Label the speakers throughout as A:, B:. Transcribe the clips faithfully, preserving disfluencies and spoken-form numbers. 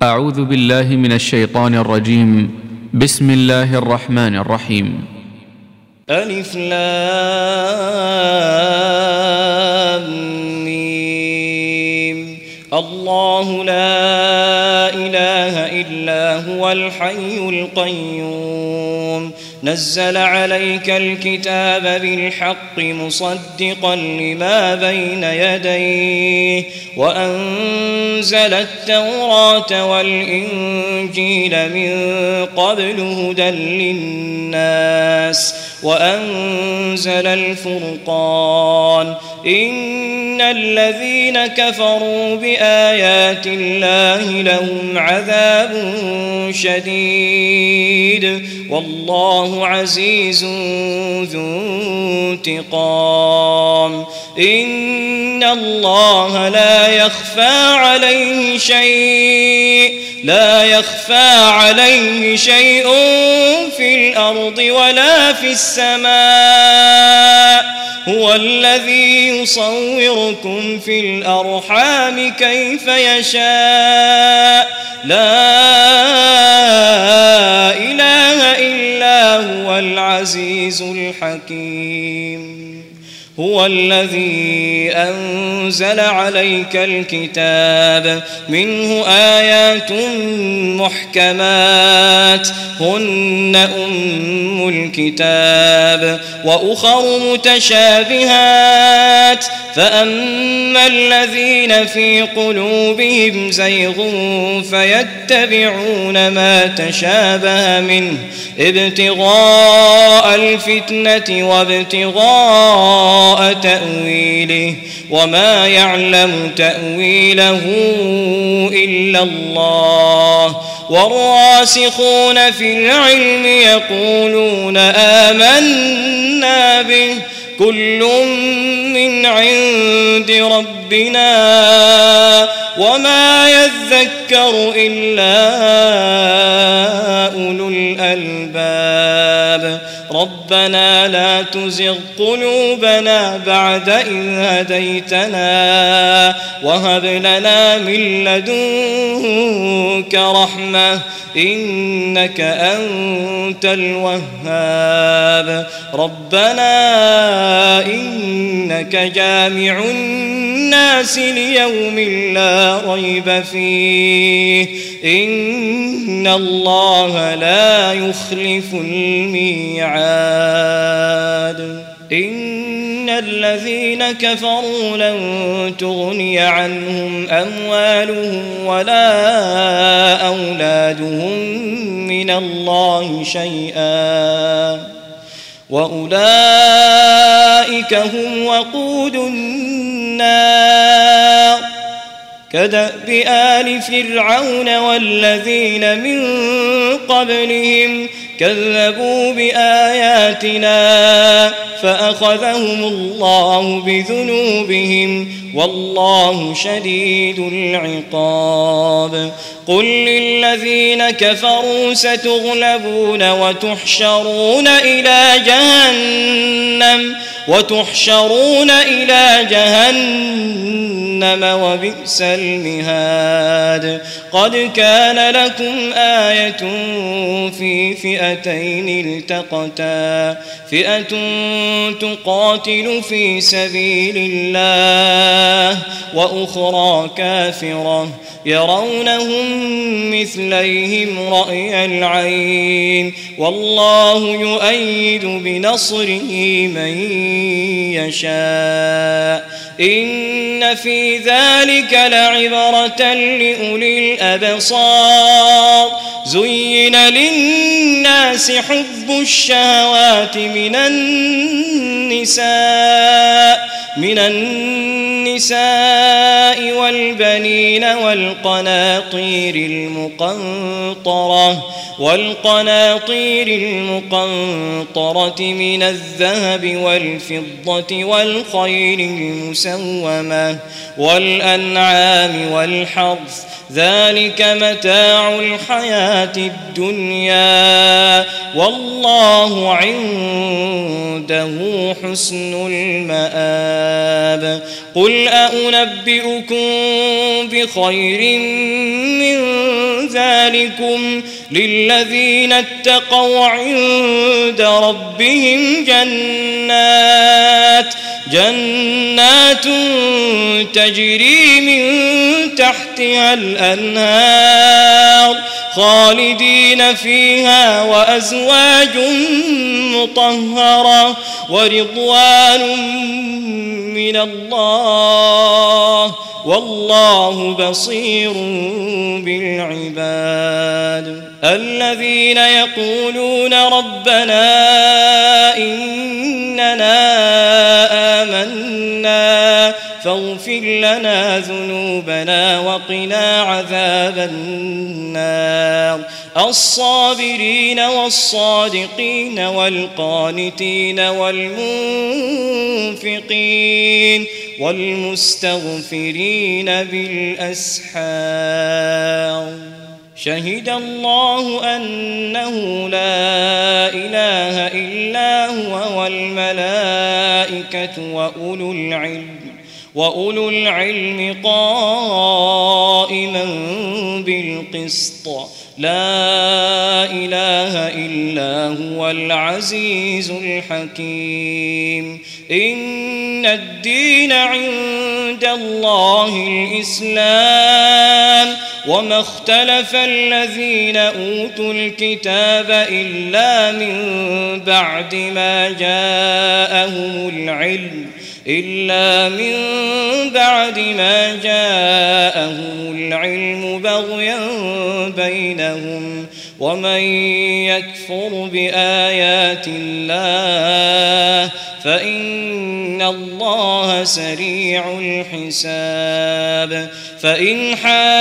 A: أعوذ بالله من الشيطان الرجيم. بسم الله الرحمن الرحيم.
B: ألف لام ميم. الله لا إله إلا هو الحي القيوم نزل عليك الكتاب بالحق مصدقا لما بين يديه وأنزل التوراة والإنجيل من قبل هدى للناس وأنزل الفرقان إن الذين كفروا بآيات الله لهم عذاب شديد والله عزيز ذو انتقام إن الله لا يخفى عليه شيء لا يخفى عليه شيء في الأرض ولا في السماء هو الذي يصوركم في الأرحام كيف يشاء لا إله إلا هو العزيز الحكيم هو الذي أنزل عليك الكتاب منه آيات محكمات هن أم الكتاب وأخر متشابهات فأما الذين في قلوبهم زيغ فيتبعون ما تشابه منه ابتغاء الفتنة وابتغاء تأويله وما يعلم تأويله إلا الله والراسخون في العلم يقولون آمنا به كل من عند ربنا وما يذكر إلا أولو الألباب ربنا لا تزغ قلوبنا بعد إذ هديتنا وهب لنا من لدنك رحمة إنك أنت الوهاب ربنا إنك جامع الناس ليوم لا ريب فيه إن الله لا يخلف الميعاد إن الذين كفروا لن تغني عنهم أموالهم ولا أولادهم من الله شيئا وأولئك هم وقود النار كدأب آل فرعون والذين من قبلهم كذبوا بآياتنا فأخذهم الله بذنوبهم والله شديد العقاب قل للذين كفروا ستغلبون وتحشرون إلى جهنم وتحشرون إلى جهنم وبئس المهاد قد كان لكم آية في فئتين التقتا فئة تقاتل في سبيل الله وأخرى كافرة يرونهم مثليهم رأي العين والله يؤيد بنصره من يشاء إن في ذلك لعبرة لأولي الأبصار زين للناس حب الشهوات من النساء من النساء والبنين والقناطير المقنطرة والقناطير المقنطرة من الذهب والفضة والخيل المسومة والأنعام والحرث ذلك متاع الحياة الدنيا والله عنده حسن المآب قل أنبئكم بخير من ذلكم للذين اتقوا عند ربهم جنات جنات تجري من تحتها الأنهار خالدين فيها وأزواج مطهرة ورضوان من الله والله بصير بالعباد. الذين يقولون ربنا إننا آمنا فاغفر لنا ذنوبنا وقنا عذاب النار الصابرين والصادقين والقانتين والمنفقين والمستغفرين بالأسحار. شهد الله أنه لا إله إلا هو والملائكة وأولو العلم وأولو العلم قائما بالقسط لا إله إلا هو العزيز الحكيم. إن الدين عند الله الإسلام وما اختلف الذين أوتوا الكتاب إلا من بعد ما جاءهم العلم إلا من بعد ما جاءهم العلم بغيا بينهم ومن يكفر بآيات الله فإن الله سريع الحساب. فإن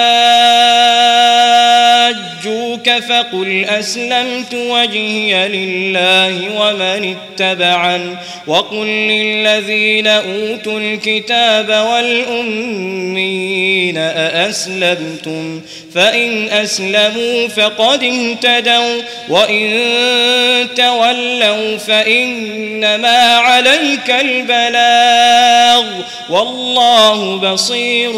B: حاجوك فقل أسلمت وجهي لله ومن اتبعن وقل للذين أوتوا الكتاب والأميين أأسلمتم فإن أسلموا فقد اهتدوا وإن تولوا فإنما عليك البلاغ والله بصير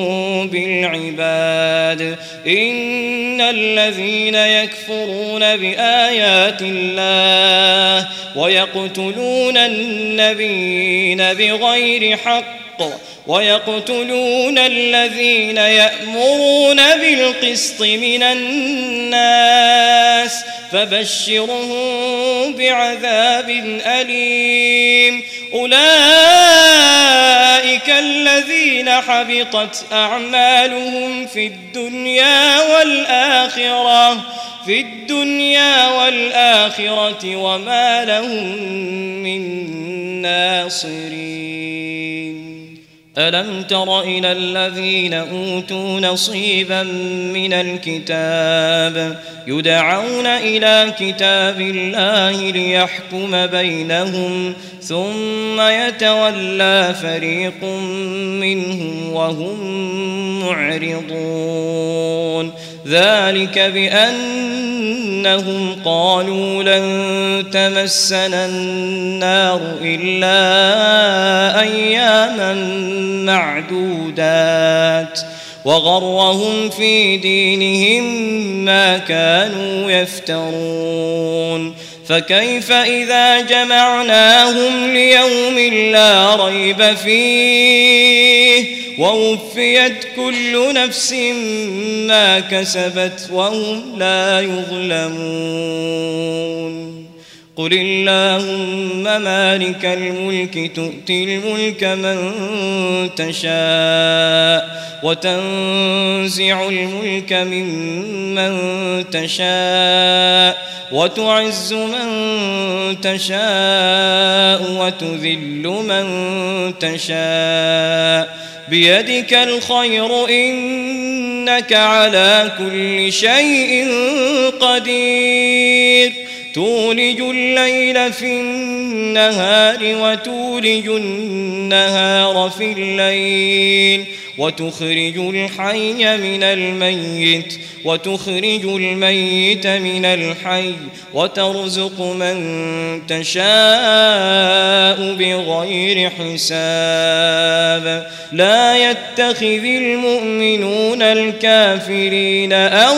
B: بالعباد. إن الذين يكفرون بآيات الله ويقتلون النبيين بغير حق ويقتلون الذين يأمرون بالقسط من الناس فبشرهم بعذاب أليم. أولئك الذين حبطت أعمالهم في الدنيا والآخرة في الدنيا والآخرة وما لهم من ناصرين. ألم تر إلى الذين أوتوا نصيبا من الكتاب يدعون إلى كتاب الله ليحكم بينهم ثم يتولى فريق منهم وهم معرضون. ذلك بأنهم قالوا لن تمسنا النار إلا أياما معدودات وغرهم في دينهم ما كانوا يفترون. فكيف إذا جمعناهم ليوم لا ريب فيه ووفيت كل نفس ما كسبت وهم لا يظلمون. قل اللهم مالك الملك تؤتي الملك من تشاء وتنزع الملك ممن تشاء وتعز من تشاء وتذل من تشاء بيدك الخير إنك على كل شيء قدير. تولج الليل في النهار وتولج النهار في الليل وتخرج الحي من الميت وتخرج الميت من الحي وترزق من تشاء بغير حساب لا يتخذ المؤمنون الكافرين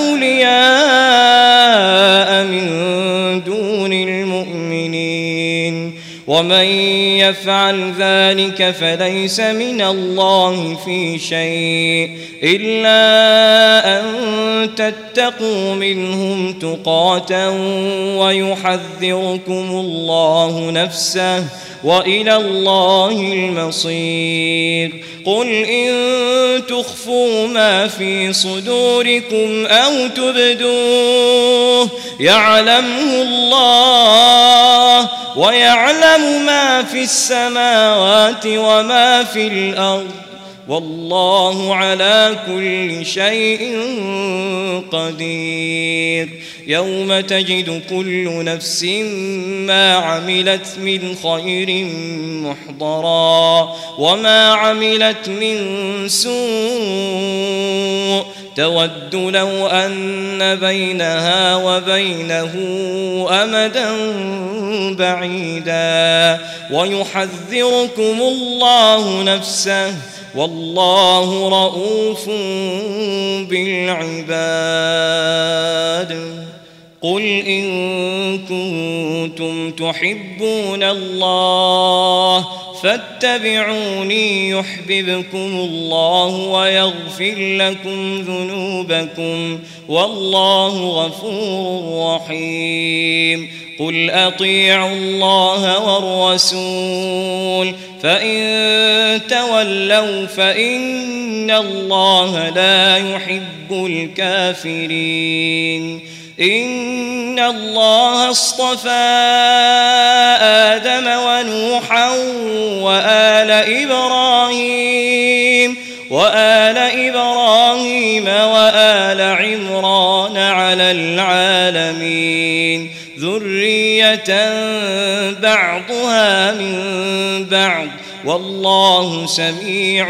B: أولياء من دون المؤمنين ومن يفعل ذلك فليس من الله في شيء إلا أن تتقوا منهم تقاة ويحذركم الله نفسه وإلى الله المصير قل إن تخفوا ما في صدوركم أو تبدوه يعلمه الله ويعلم ما في السماوات وما في الأرض والله على كل شيء قدير يوم تجد كل نفس ما عملت من خير محضرا وما عملت من سوء تود لو أن بينها وبينه أمدا بعيدا ويحذركم الله نفسه والله رؤوف بالعباد قل إن كنتم تحبون الله فاتبعوني يحببكم الله ويغفر لكم ذنوبكم والله غفور رحيم قل أطيعوا الله والرسول فإن تولوا فإن الله لا يحب الكافرين إن الله اصطفى آدم ونوحا وآل إبراهيم وآل إبراهيم وآل عمران على العالمين ذرية بعضها من بعض والله سميع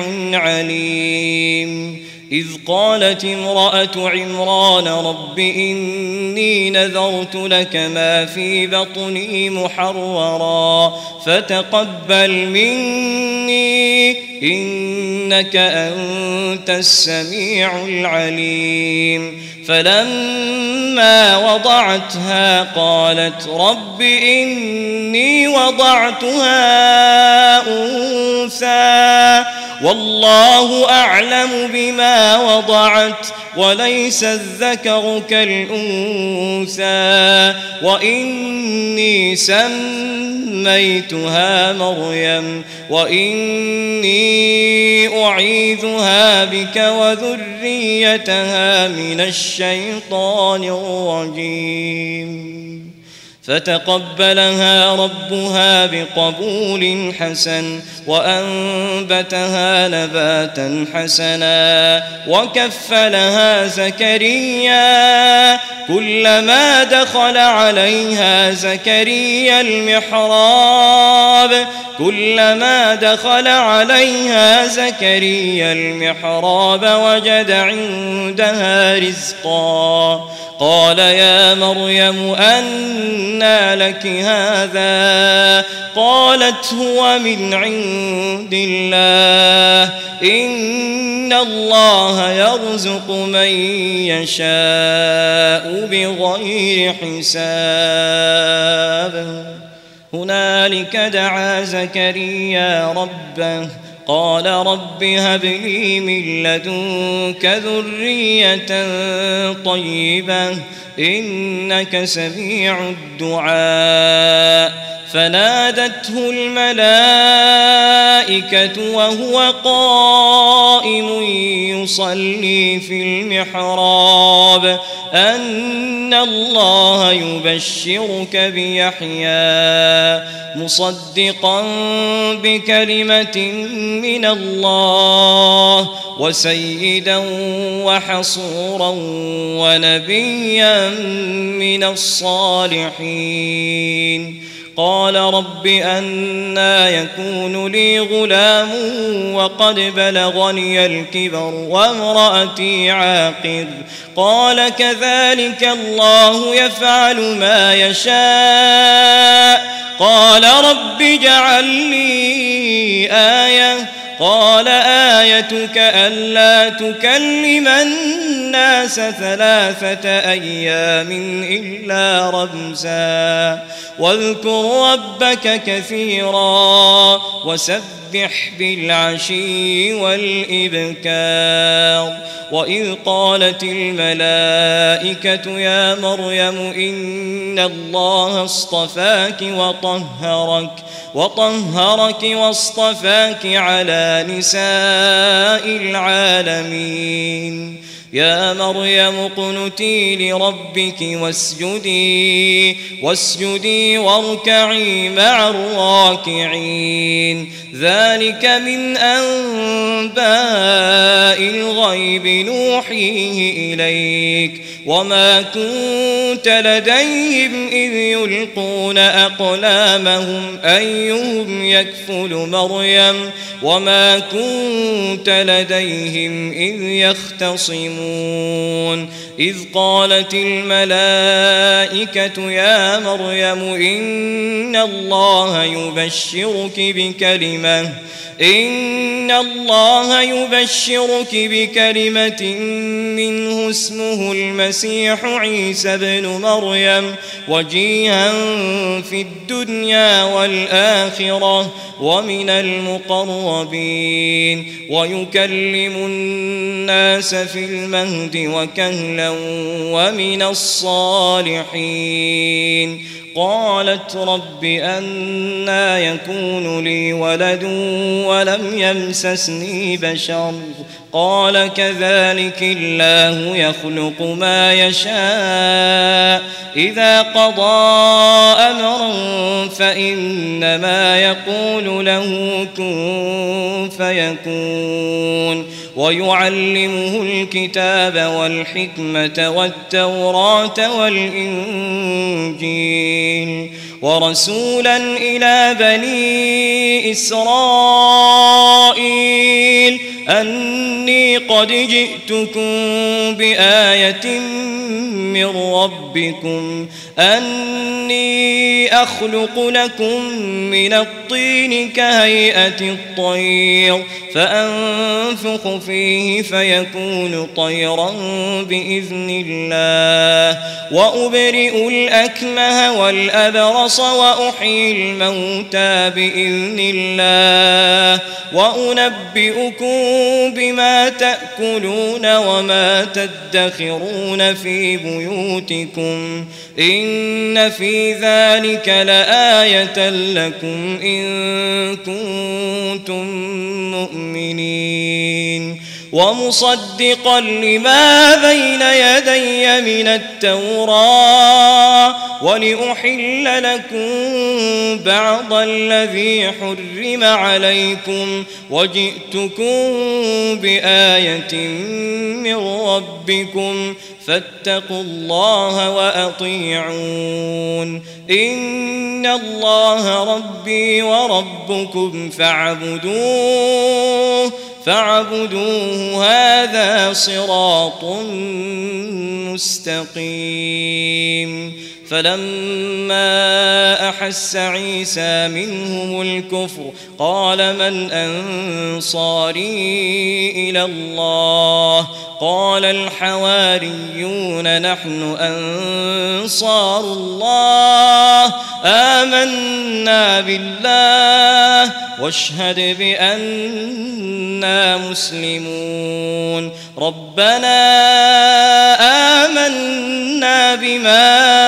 B: عليم إذ قالت امرأة عمران رب إني نذرت لك ما في بطني محررا فتقبل مني إنك أنت السميع العليم فلما وضعتها قالت رب إني وضعتها أنثى والله أعلم بما وضعت وليس الذكر كالأنثى وإني سميتها مريم وإني أعيذها بك وذريتها من الشيطان الرجيم فتقبلها ربها بقبول حسن وأنبتها نباتا حسنا وكفلها زكريا كلما دخل عليها زكريا المحراب كلما دخل عليها زكريا المحراب وجد عندها رزقا قال يا مريم أنى لك هذا قالت هو من عند الله إن الله يرزق من يشاء بغير حساب هنالك دعا زكريا ربه قال رب هب لي من لدنك ذرية طيبة إنك سميع الدعاء فنادته الملائكة وهو قائم يصلي في المحراب أن الله يبشرك بيحيى مصدقا بكلمة من الله وسيدا وحصورا ونبيا من الصالحين قال رب أنى يكون لي غلام وقد بلغني الكبر وامرأتي عاقر قال كذلك الله يفعل ما يشاء قال رب اجعل لي آية قال آيتك ألا تكلم الناس ثلاثة أيام إلا رمزا واذكر ربك كثيرا وسبح بالعشي والإبكار وإذ قالت الملائكة يا مريم إن الله اصطفاك وطهرك وطهرك واصطفاك على نساء العالمين يا مريم اقنتي لربك واسجدي واسجدي واركعي مع الراكعين ذلك من أنباء الغيب نوحيه إليك وما كنت لديهم إذ يلقون أقلامهم أيهم يكفل مريم وما كنت لديهم إذ يختصمون إذ قالت الملائكة يا مريم إن الله يبشرك بكلمة إن الله يبشرك بكلمة منه اسمه المسيح عيسى ابن مريم وجيها في الدنيا والآخرة ومن المقربين ويكلم الناس في المهد وكهلا ومن الصالحين قالت رب أنى يكون لي ولد ولم يمسسني بشر قال كذلك الله يخلق ما يشاء إذا قضى أمرا فإنما يقول له كن فيكون ويعلمه الكتاب والحكمة والتوراة والإنجيل ورسولا إلى بني إسرائيل أني قد جئتكم بآية من ربكم أني أخلق لكم من الطين كهيئة الطير فأنفخ فيه فيكون طيرا بإذن الله وأبرئ الأكمه والأبرص وأحيي الموتى بإذن الله وأنبئكم بما تأكلون وما تدخرون في بيوتكم إن في ذلك لآية لكم إن كنتم مؤمنين ومصدقا لما بين يدي من التوراة ولأحل لكم بعض الذي حرم عليكم وجئتكم بآية من ربكم فاتقوا الله وأطيعون إن الله ربي وربكم فاعبدوه فاعبدوه هذا صراط مستقيم فلما أحس عيسى منهم الكفر قال من أنصاري إلى الله قال الحواريون نحن أنصار الله آمنا بالله واشهد بأننا مسلمون ربنا آمنا بما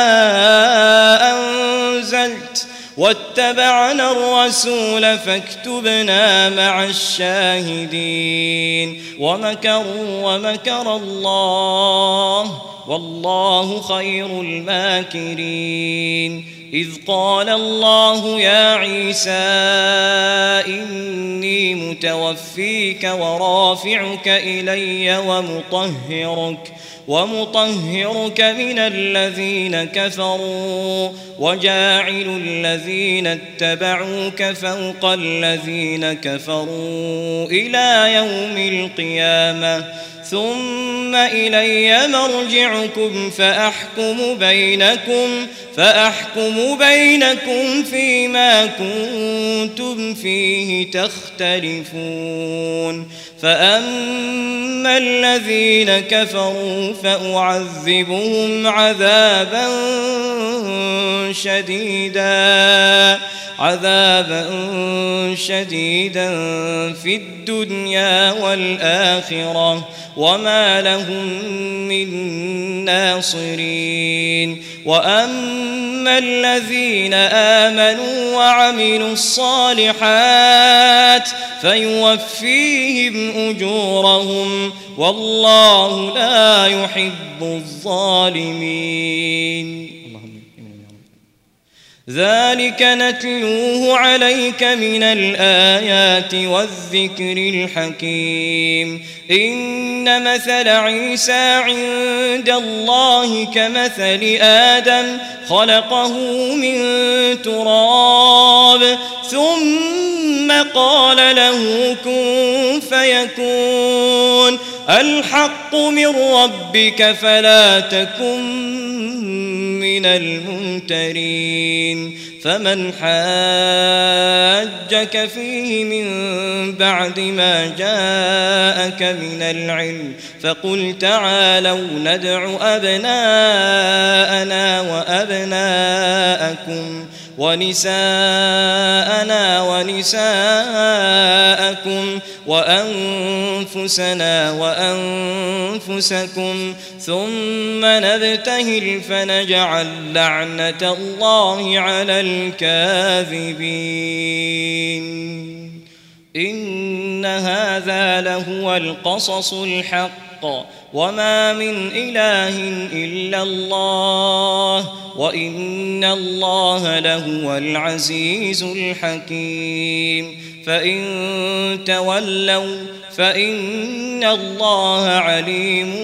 B: أنزلت واتبعنا الرسول فاكتبنا مع الشاهدين ومكروا ومكر الله والله خير الماكرين إذ قال الله يا عيسى إني متوفيك ورافعك إلي ومطهرك ومطهرك من الذين كفروا وجاعل الذين اتبعوك فوق الذين كفروا إلى يوم القيامة ثم إلي مرجعكم فأحكم بينكم فأحكم بينكم فيما كنتم فيه تختلفون فأما الذين كفروا فأعذبهم عذابا شديدا عذابا شديدا في الدنيا والآخرة وما لهم من ناصرين وأما الذين آمنوا وعملوا الصالحات فيوفيهم أجورهم والله لا يحب الظالمين. ذلك نتلوه عليك من الآيات والذكر الحكيم. إن مثل عيسى عند الله كمثل آدم خلقه من تراب ثم قال له كن فيكون الحق من ربك فلا تكن من الممترين. فمن حاجك فيه من بعد ما جاءك من العلم فقل تعالوا ندع أبناءنا وأبناءكم ونساءنا ونساءكم وأنفسنا وأنفسكم ثم نبتهل فنجعل لعنة الله على الكاذبين. إن هذا لهو القصص الحق وما من إله إلا الله وإن الله لهو العزيز الحكيم. فإن تولوا فإن الله عليم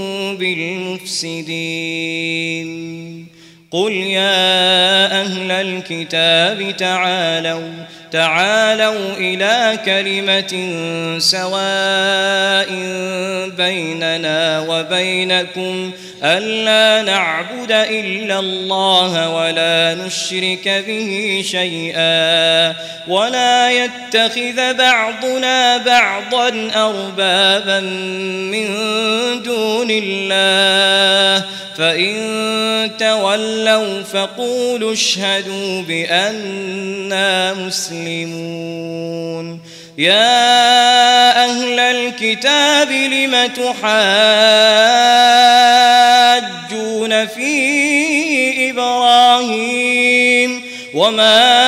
B: بالمفسدين. قل يا أهل الكتاب تعالوا تعالوا إلى كلمة سواء بيننا وبينكم ألا نعبد إلا الله ولا نشرك به شيئا ولا يتخذ بعضنا بعضا أربابا من دون الله فإن تولوا فقولوا اشهدوا بأننا مسلمون. يا أهل الكتاب لم تحاجون في إبراهيم وما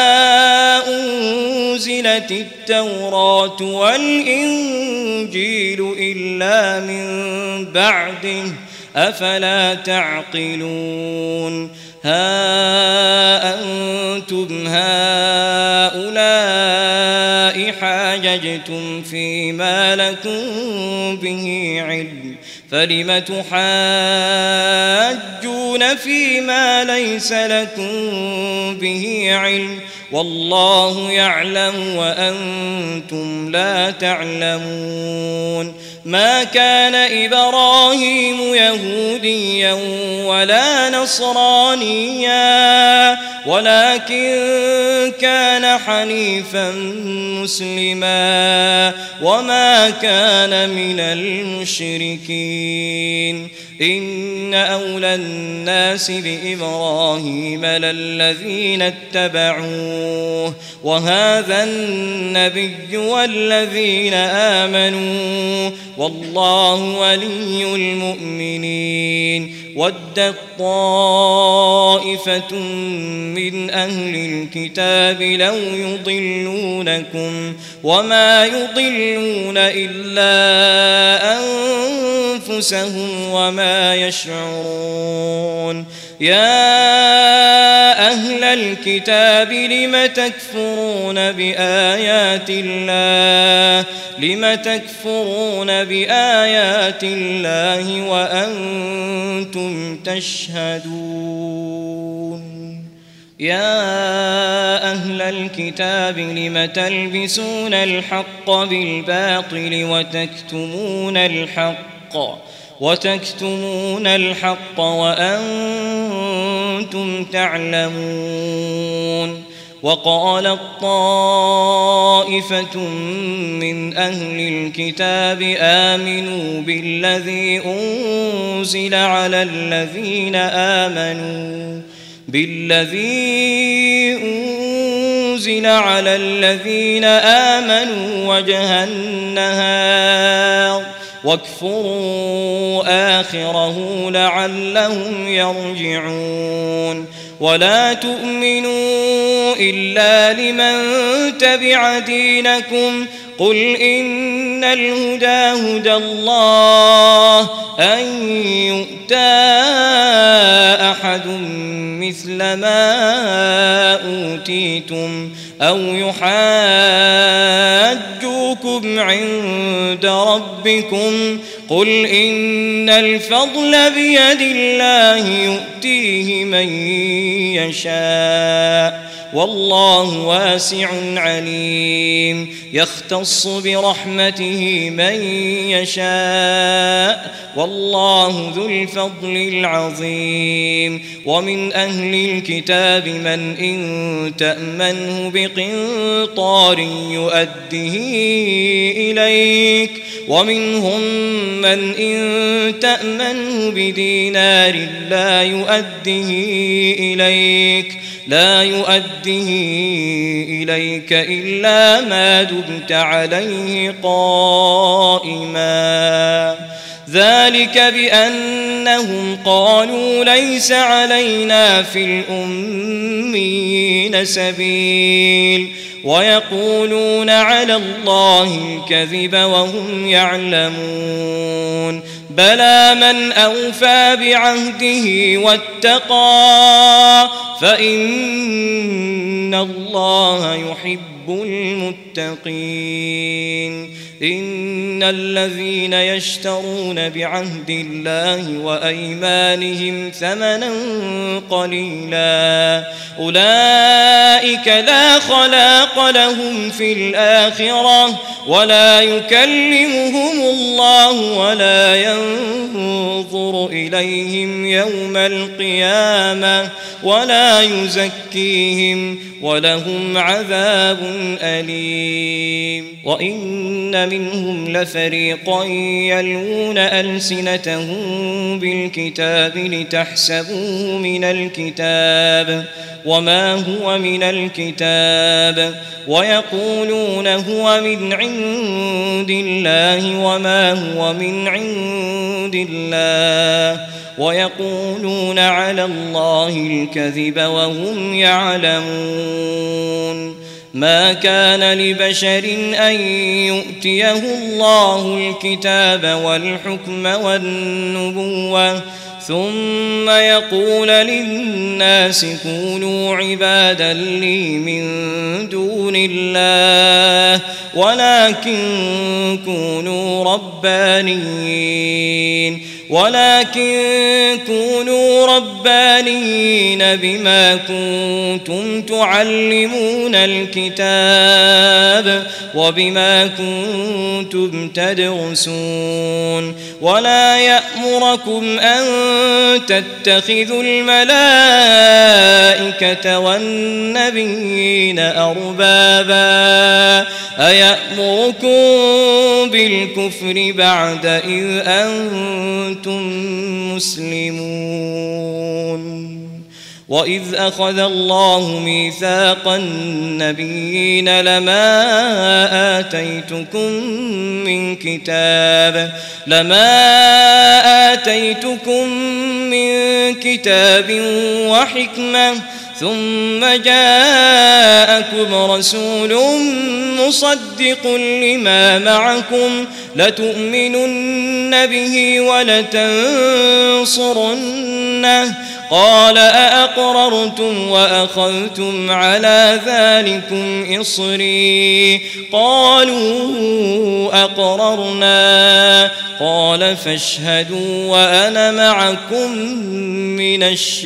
B: أنزلت التوراة والإنجيل إلا من بعده أفلا تعقلون. ها أنتم هؤلاء حاججتم فيما لكم به علم فلم تحاجون فيما ليس لكم به علم والله يعلم وأنتم لا تعلمون. ما كان إبراهيم يهوديا ولا نصرانيا ولكن كان حنيفا مسلما وما كان من المشركين. إن أولى الناس بإبراهيم للذين اتبعوه وهذا النبي والذين آمنوا والله ولي المؤمنين. ودت طائفة من أهل الكتاب لو يضلونكم وما يضلون إلا أنفسهم وما يشعرون. يا أهل الكتاب لم تكفرون بآيات الله لم تكفرون بآيات الله وأنتم تشهدون يا أهل الكتاب لم تلبسون الحق بالباطل وتكتمون الحق وتكتمون الحق وأنتم تعلمون وقالت طائفة من أهل الكتاب آمنوا بالذي أنزل على الذين آمنوا بالذي أنزل على الذين آمنوا وجه النهار واكفروا آخره لعلهم يرجعون ولا تؤمنوا إلا لمن تبع دينكم قل إن الهدى هدى الله أن يؤتى أحد مثل ما أوتيتم أو يحاجوكم عند ربكم قل إن الفضل بيد الله يؤتيه من يشاء والله واسع عليم يختص برحمته من يشاء والله ذو الفضل العظيم ومن أهل الكتاب من إن تأمنه بقنطار يؤده إليك ومنهم من إن تأمنه بدينار لا يؤده إليك لا يؤده إليك إلا ما دمت عليه قائما ذلك بأنهم قالوا ليس علينا في الأمين سبيل ويقولون على الله الكذب وهم يعلمون بلى من أوفى بعهده واتقى فإن الله يحب المتقين إن الذين يشترون بعهد الله وأيمانهم ثمنا قليلا أولئك لا خلاق لهم في الآخرة ولا يكلمهم الله ولا ينظر إليهم يوم القيامة ولا يزكيهم ولهم عذاب أليم وإن منهم لفريقا يلوون ألسنتهم بالكتاب لتحسبوه من الكتاب وما هو من الكتاب ويقولون هو من عند الله وما هو من عند الله ويقولون على الله الكذب وهم يعلمون ما كان لبشر أن يؤتيه الله الكتاب والحكم والنبوة ثم يقول للناس كونوا عبادا لي من دون الله ولكن كونوا ربانيين ولكن كونوا ربانيين بما كنتم تعلمون الكتاب وبما كنتم تدرسون ولا يأمركم أن تتخذوا الملائكة والنبيين أربابا أيأمركم بالكفر بعد إذ أنتم مسلمون وإذ أخذ الله ميثاق النبيين لما آتيتكم من كتاب لما آتيتكم من كتاب وحكمة ثم جاءكم رسول مصدق لما لتؤمنن به ولتنصرنه قال أأقررتم وأخذتم على ذلكم إصري قالوا أقررنا قال فاشهدوا وأنا معكم من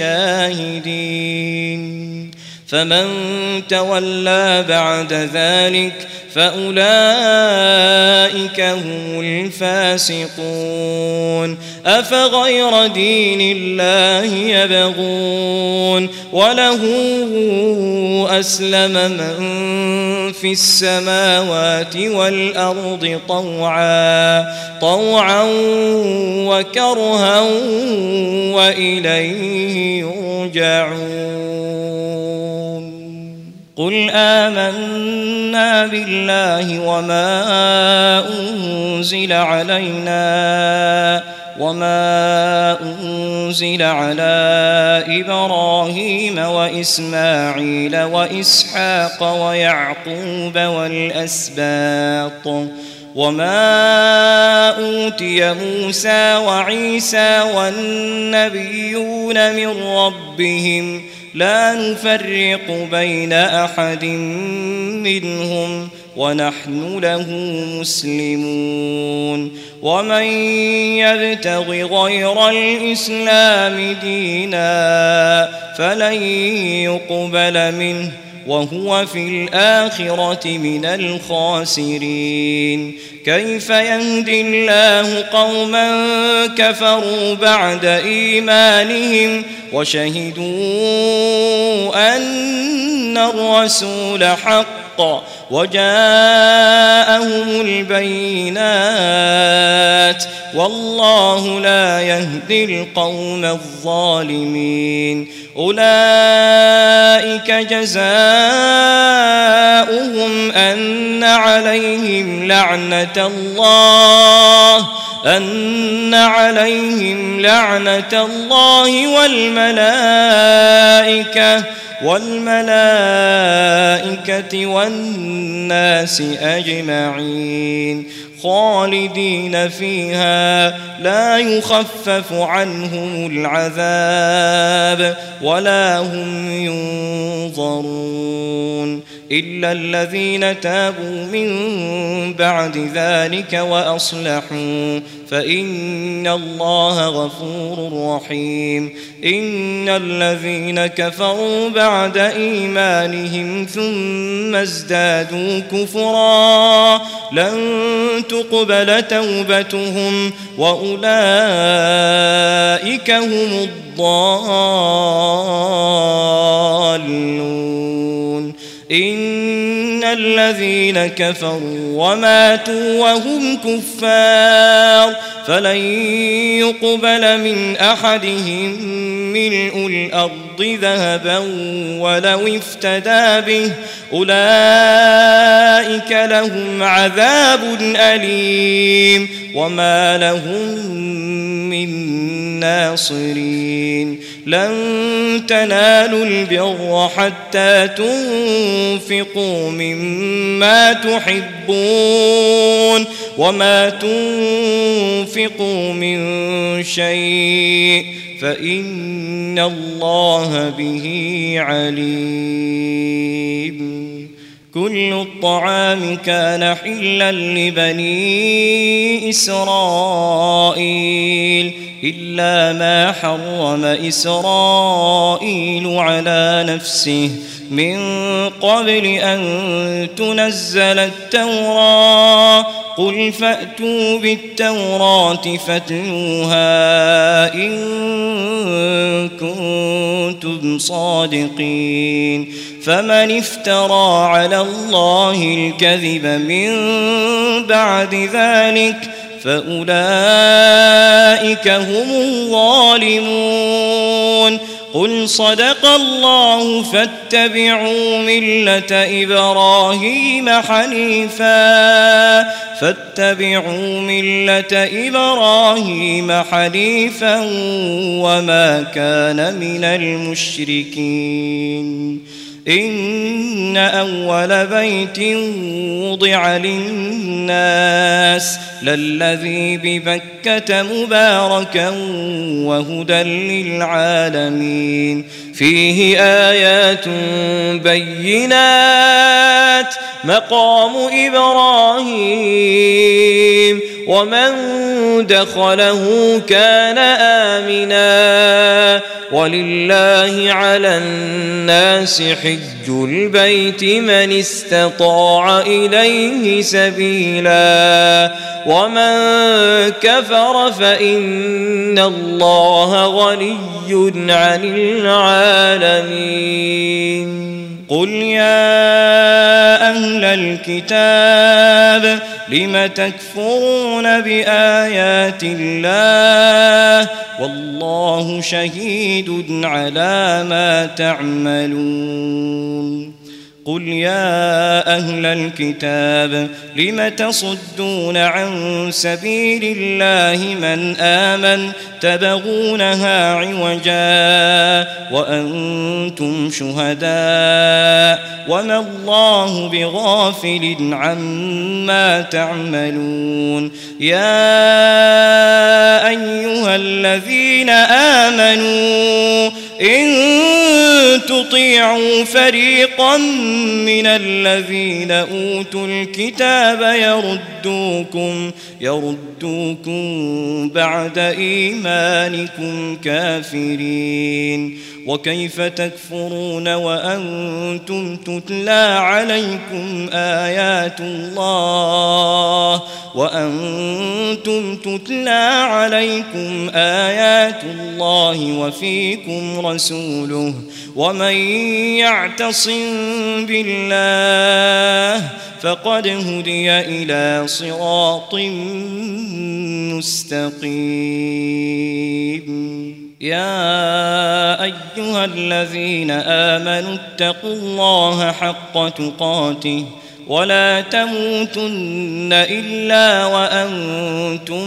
B: الشاهدين فمن تولى بعد ذلك فأولئك هم الفاسقون أفغير دين الله يبغون وله أسلم من في السماوات والأرض طوعا طوعا وكرها وإليه يرجعون قل آمنا بالله وما أنزل علينا وما أنزل على إبراهيم وإسماعيل وإسحاق ويعقوب والأسباط وما أوتي موسى وعيسى والنبيون من ربهم لا نفرق بين أحد منهم ونحن له مسلمون ومن يبتغ غير الإسلام دينا فلن يقبل منه وهو في الآخرة من الخاسرين كيف يهدي الله قوما كفروا بعد إيمانهم وشهدوا أن الرسول حق وجاءهم البينات والله لا يهدي القوم الظالمين أولئك جزاؤهم أن عليهم لعنة الله أن عليهم لعنة الله والملائكة والملائكة والناس أجمعين خالدين فيها لا يخفف عنهم العذاب ولا هم ينظرون إلا الذين تابوا من بعد ذلك وأصلحوا فإن الله غفور رحيم إن الذين كفروا بعد إيمانهم ثم ازدادوا كفرا لن تقبل توبتهم وأولئك هم الضالون إن الذين كفروا وماتوا وهم كفار فلن يقبل من أحدهم ملء الأرض ذهبا ولو افتدى به أولئك لهم عذاب أليم وما لهم من ناصرين لن تنالوا البر حتى تنفقوا مما تحبون وما تنفقوا من شيء فإن الله به عليم كل الطعام كان حلا لبني إسرائيل إلا ما حرم إسرائيل على نفسه من قبل أن تنزل التوراة قل فأتوا بالتوراة فاتلوها إن كنتم صادقين فمن افترى على الله الكذب من بعد ذلك فأولئك هم الظالمون قل صدق الله فاتبعوا ملة إبراهيم حنيفا فاتبعوا ملة إبراهيم حنيفا وما كان من المشركين إن أول بيت وضع للناس للذي ببكة مباركا وهدى للعالمين فيه آيات بينات مقام إبراهيم ومن دخله كان آمنا ولله على الناس حج البيت من استطاع إليه سبيلا ومن كفر فإن الله غني عن العالمين قل يا أهل الكتاب لم تكفرون بآيات الله والله شهيد على ما تعملون قل يا أهل الكتاب لم تصدون عن سبيل الله من آمن تبغونها عوجا وأنتم شهداء وما الله بغافل عما تعملون يا أيها الذين آمنوا إن تطيعوا فريقا من الذين أوتوا الكتاب يردوكم يردوكم بعد إيمانكم كافرين وكيف تكفرون وأنتم تتلى عليكم آيات الله وأنتم تتلى عليكم آيات الله وفيكم رسوله ومن يعتصم بالله فقد هدي إلى صراط مستقيم يا أيها الذين آمنوا اتقوا الله حق تقاته ولا تموتن إلا وأنتم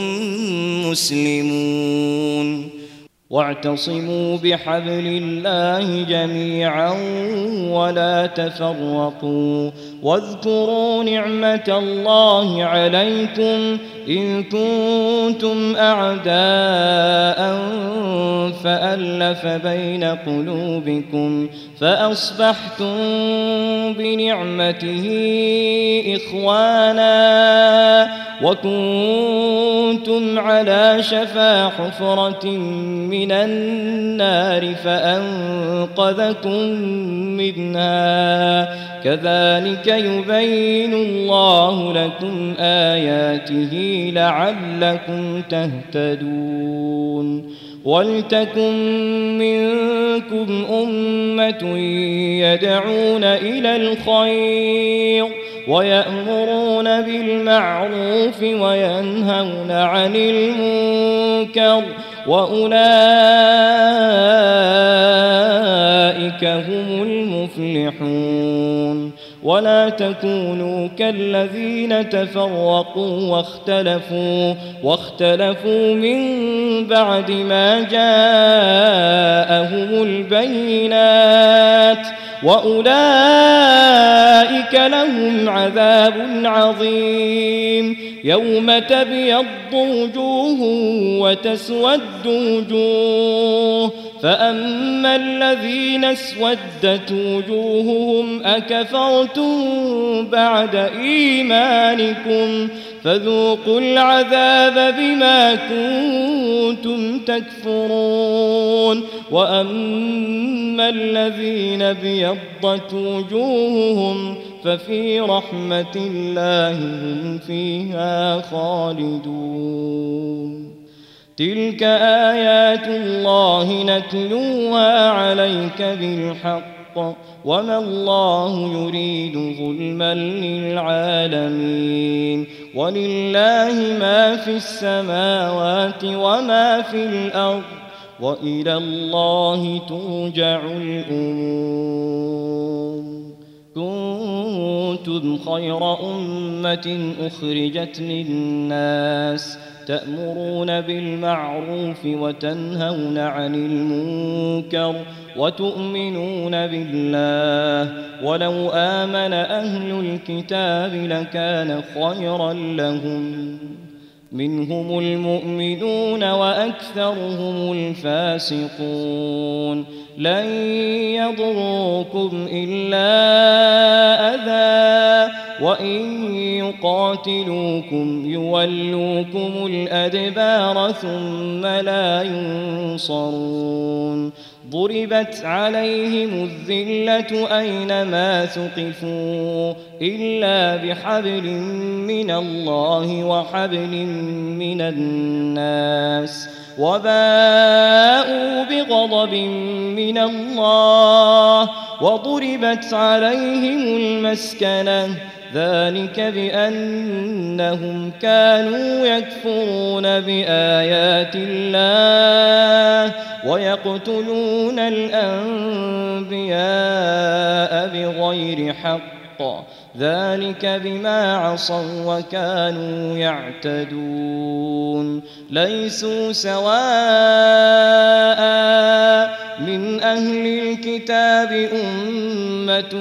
B: مسلمون واعتصموا بحبل الله جميعا ولا تفرقوا واذكروا نعمة الله عليكم إن كنتم أعداء فألف بين قلوبكم فأصبحتم بنعمته إخوانا وكنتم على شفا حفرة من النار فأنقذكم منها كذلك يبين الله لكم آياته لعلكم تهتدون ولتكن منكم أمة يدعون إلى الخير ويأمرون بالمعروف وينهون عن المنكر وأولئك هم المفلحون ولا تكونوا كالذين تفرقوا واختلفوا واختلفوا من بعد ما جاءهم البينات وأولئك لهم عذاب عظيم يوم تبيض وجوه وتسود وجوه فأما الذين اسودت وجوههم أكفرتم بعد إيمانكم فذوقوا العذاب بما كنتم تكفرون وأما الذين بيضت وجوههم ففي رحمة الله هم فيها خالدون تلك آيات الله نتلوها عليك بالحق وما الله يريد ظلما للعالمين ولله ما في السماوات وما في الأرض وإلى الله ترجع الأمور كنتم خير أمة أخرجت للناس تأمرون بالمعروف وتنهون عن المنكر وتؤمنون بالله ولو آمن أهل الكتاب لكان خيرا لهم منهم المؤمنون وأكثرهم الفاسقون لن يضروكم إلا أذى وإن يقاتلوكم يولوكم الأدبار ثم لا ينصرون ضربت عليهم الذلة أينما ثقفوا إلا بحبل من الله وحبل من الناس وباءوا بغضب من الله وضربت عليهم المسكنة ذلك بأنهم كانوا يكفرون بآيات الله ويقتلون الأنبياء بغير حق ذلك بما عصوا وكانوا يعتدون ليسوا سواء من أهل الكتاب أمة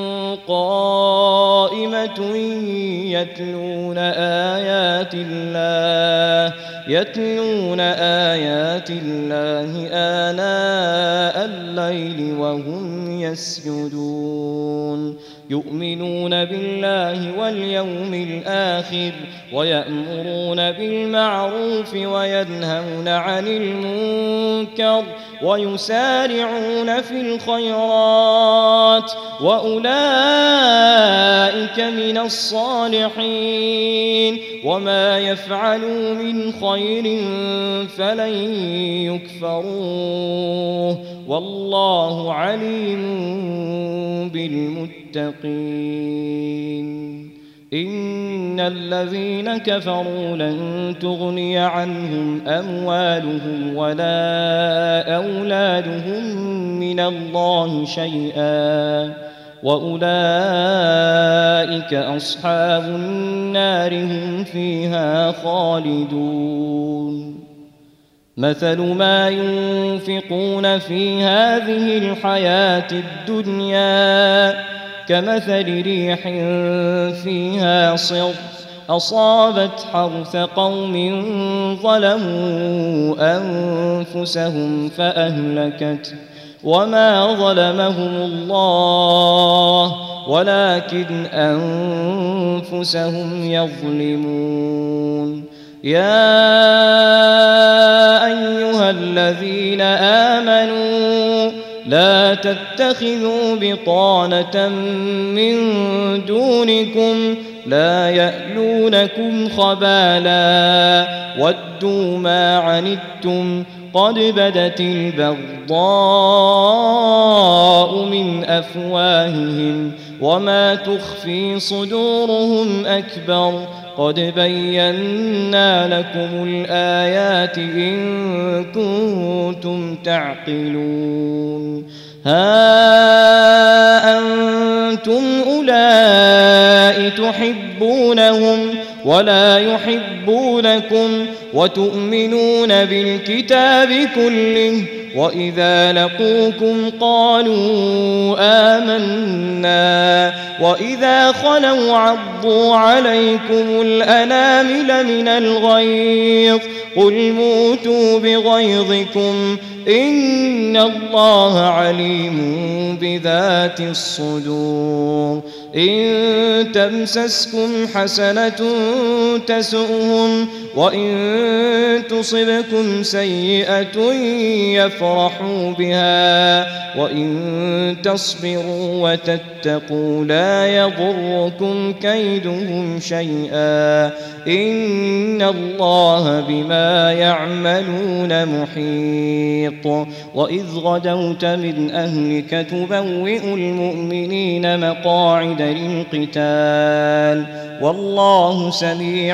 B: قائمة يتلون آيات الله يتلون آيات الله آناء الليل وهم يسجدون يؤمنون بالله واليوم الآخر ويأمرون بالمعروف وينهون عن المنكر ويسارعون في الخيرات وأولئك من الصالحين وما يفعلوا من خير فلن يكفروه والله عليم بالمتقين إن الذين كفروا لن تغني عنهم أموالهم ولا أولادهم من الله شيئا وأولئك أصحاب النار هم فيها خالدون مثل ما ينفقون في هذه الحياة الدنيا كمثل ريح فيها صر أصابت حرث قوم ظلموا أنفسهم فأهلكت وما ظلمهم الله ولكن أنفسهم يظلمون يا أيها الذين آمنوا لا تتخذوا بطانة من دونكم لا يألونكم خبالا ودوا ما عنتم قد بدت البغضاء من أفواههم وما تخفي صدورهم أكبر قد بينا لكم الآيات إن كنتم تعقلون ها أنتم أولئك تحبونهم ولا يحبونكم وتؤمنون بالكتاب كله وإذا لقوكم قالوا آمنا وإذا خلوا عضوا عليكم الأنامل من الغيظ قل موتوا بغيظكم إن الله عليم بذات الصدور إن تمسسكم حسنة تسؤهم وإن تصبكم سيئة يفرحوا بها وإن تصبروا وتتقوا لا يضركم كيدهم شيئا إن الله بما يعملون محيط وإذ غدوت من أهلك تبوئ المؤمنين مقاعد للقتال والله سميع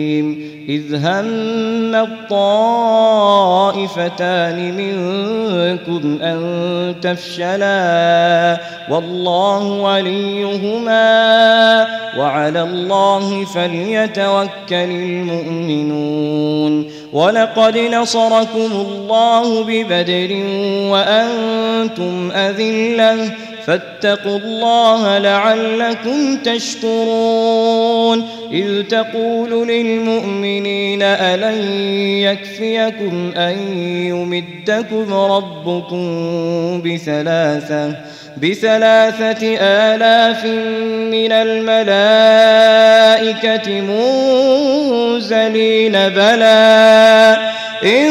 B: عليم إذ هم الطائفتان منكم بكم أن تفشلا والله وليهما وعلى الله فليتوكل المؤمنون ولقد نصركم الله ببدر وأنتم أذلة فاتقوا الله لعلكم تشكرون إذ تقول للمؤمنين ألن يكفيكم أن يمدكم ربكم بثلاثة بثلاثة آلاف من الملائكة منزلين بلى إن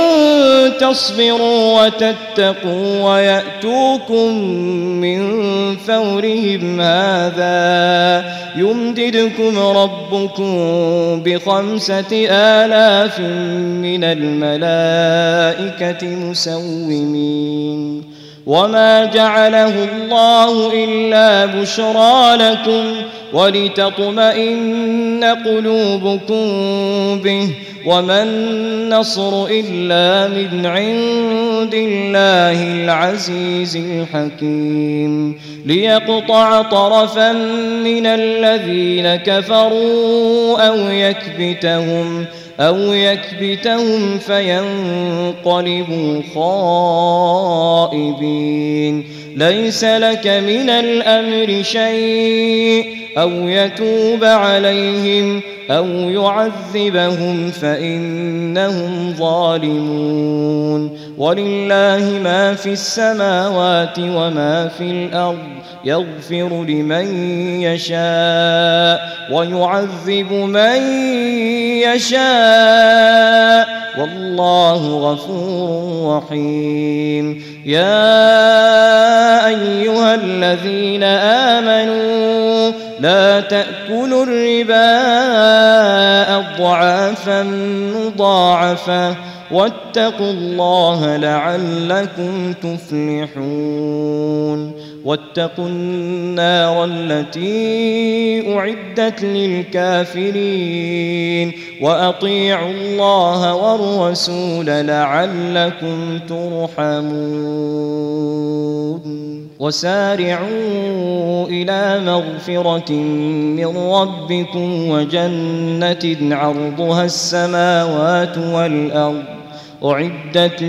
B: تصبروا وتتقوا ويأتوكم من فورهم هذا يمددكم ربكم بخمسة آلاف من الملائكة مسومين وما جعله الله إلا بشرى لكم ولتطمئن قلوبكم به وما النصر إلا من عند الله العزيز الحكيم ليقطع طرفا من الذين كفروا أو يكبتهم أو يكبتهم فينقلبوا خائبين ليس لك من الأمر شيء أو يتوب عليهم أو يعذبهم فإنهم ظالمون ولله ما في السماوات وما في الأرض يغفر لمن يشاء ويعذب من يشاء والله غفور رحيم يا أيها الذين آمنوا لا تأكلوا الربا أضعافا مضاعفة واتقوا الله لعلكم تفلحون واتقوا النار التي أعدت للكافرين وأطيعوا الله والرسول لعلكم ترحمون وسارعوا إلى مغفرة من ربكم وجنة عرضها السماوات والأرض أعدت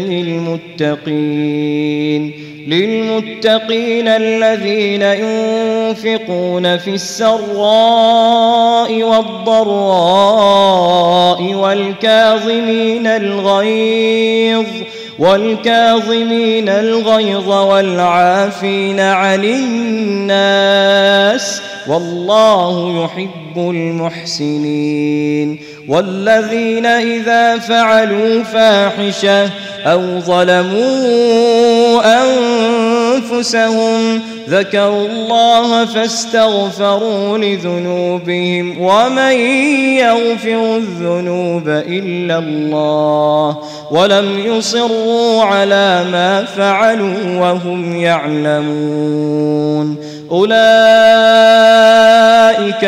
B: للمتقين للمتقين الذين ينفقون في السراء والضراء والكاظمين الغيظ والكاظمين الغيظ والعافين عن الناس والله يحب المحسنين والذين إذا فعلوا فاحشة أو ظلموا أنفسهم ذكروا الله فاستغفروا لذنوبهم ومن يغفر الذنوب إلا الله ولم يصروا على ما فعلوا وهم يعلمون أولئك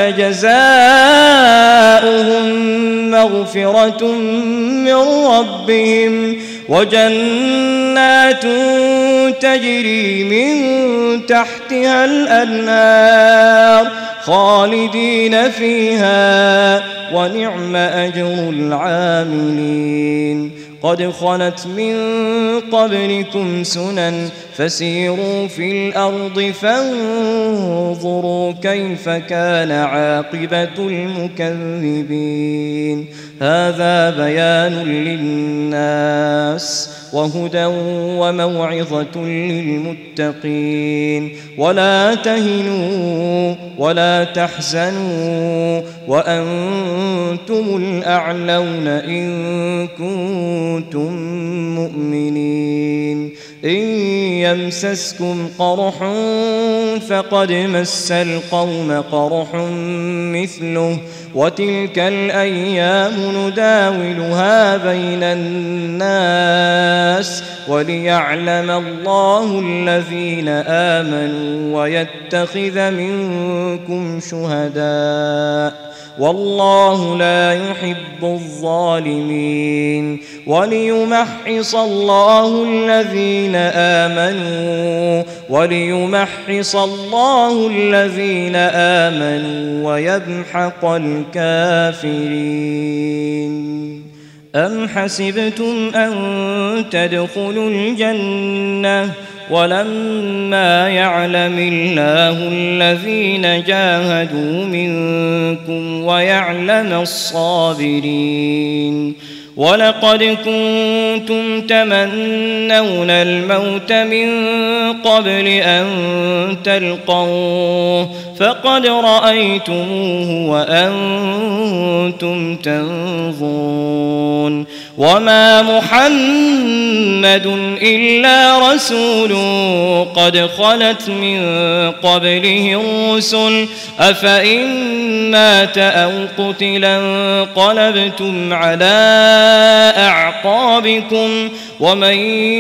B: جزاؤهم مغفرة من ربهم وجنات تجري من تحتها الأنهار خالدين فيها ونعم أجر العاملين قد خلت من قبلكم سنن فسيروا في الأرض فانظروا كيف كان عاقبة المكذبين هذا بيان للناس وهدى وموعظة للمتقين ولا تهنوا ولا تحزنوا وأنتم الأعلون إن كنتم مؤمنين إن يمسسكم قرح فقد مس القوم قرح مثله وتلك الأيام نداولها بين الناس وليعلم الله الذين آمنوا ويتخذ منكم شهداء والله لا يحب الظالمين وليمحص الله الذين آمنوا وليمحص الله الذين آمنوا ويمحق الكافرين. أم حسبتم أن تدخلوا الجنة ولما يعلم الله الذين جاهدوا منكم ويعلم الصابرين ولقد كنتم تمنون الموت من قبل أن تلقوه فقد رأيتموه وأنتم تنظرون وما محمد إلا رسول قد خلت من قبله الرسل أفإن مات أو قتلا انقلبتم على أعقابكم ومن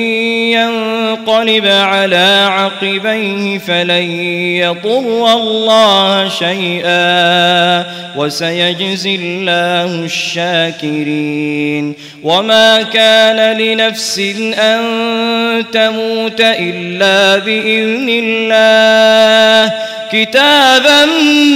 B: ينقلب على عقبيه فلن يضر الله شيئا وسيجزي الله الشاكرين. وما كان لنفس أن تموت إلا بإذن الله كتابا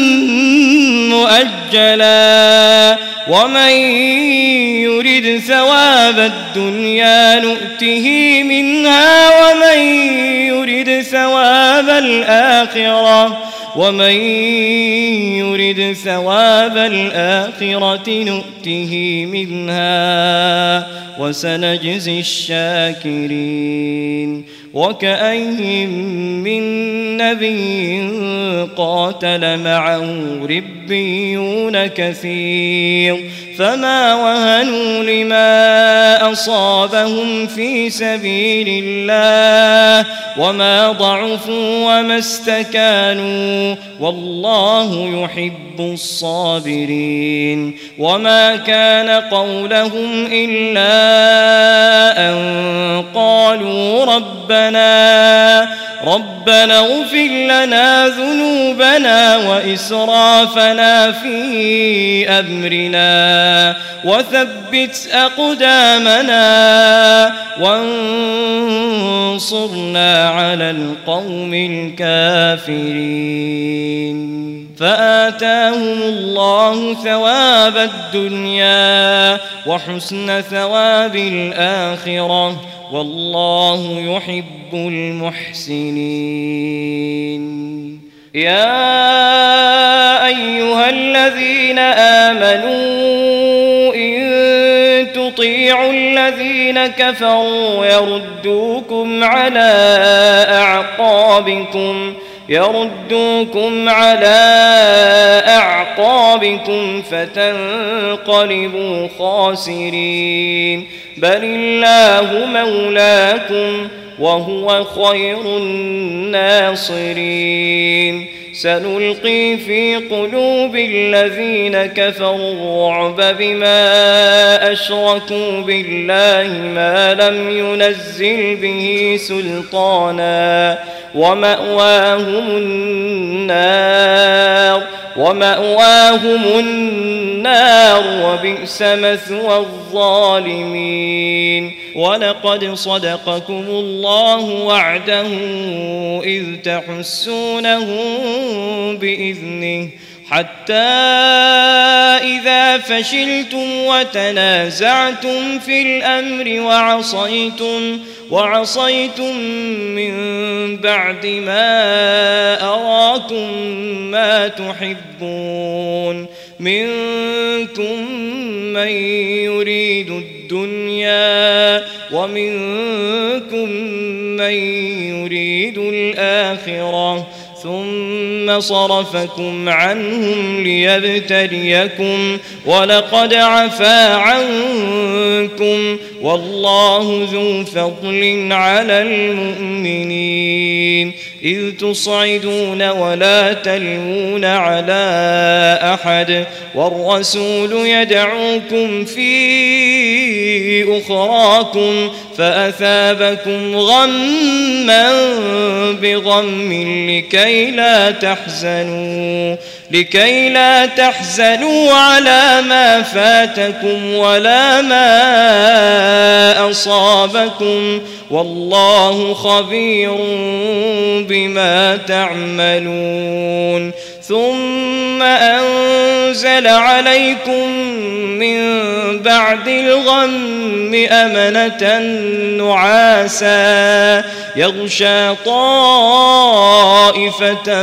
B: مؤجلا ومن يرد ثواب الدنيا نؤته منها ومن يرد ثواب الآخرة ومن يرد ثواب الآخرة نؤته منها وسنجزي الشاكرين. وكأين من نبي قاتل معه ربيون كثير فما وهنوا لما أصابهم في سبيل الله وما ضعفوا وما استكانوا والله يحب الصابرين. وما كان قولهم إلا أن قالوا ربنا ربنا اغفر لنا ذنوبنا وإسرافنا في أمرنا وثبت أقدامنا وانصرنا على القوم الكافرين. فآتاهم الله ثواب الدنيا وحسن ثواب الآخرة والله يحب المحسنين. يا أيها الذين آمنوا إن تطيعوا الذين كفروا يردوكم على أعقابكم يردوكم على أعقابكم فتنقلبوا خاسرين بل الله مولاكم وهو خير الناصرين. سنلقي في قلوب الذين كفروا الرعب بما أشركوا بالله ما لم ينزل به سلطانا ومأواهم النار ومأواهم النار وبئس مثوى الظالمين. ولقد صدقكم الله وعده إذ تحسونهم بإذنه حتى إذا فشلتم وتنازعتم في الأمر وعصيتم وعصيتم من بعد ما أراكم ما تحبون منكم من يريد الدنيا ومنكم من يريد الآخرة ثم صرفكم عنهم ليبتليكم ولقد عفا عنكم والله ذو فضل على المؤمنين. إذ تصعدون ولا تلوون على أحد والرسول يدعوكم في أخراكم فأثابكم غما بغم لكي لا تحزنوا لكي لا تحزنوا على ما فاتكم ولا ما أصابكم والله خبير بما تعملون ثم أنزل عليكم من بعد الغم أمنة نعاسا يغشى طائفة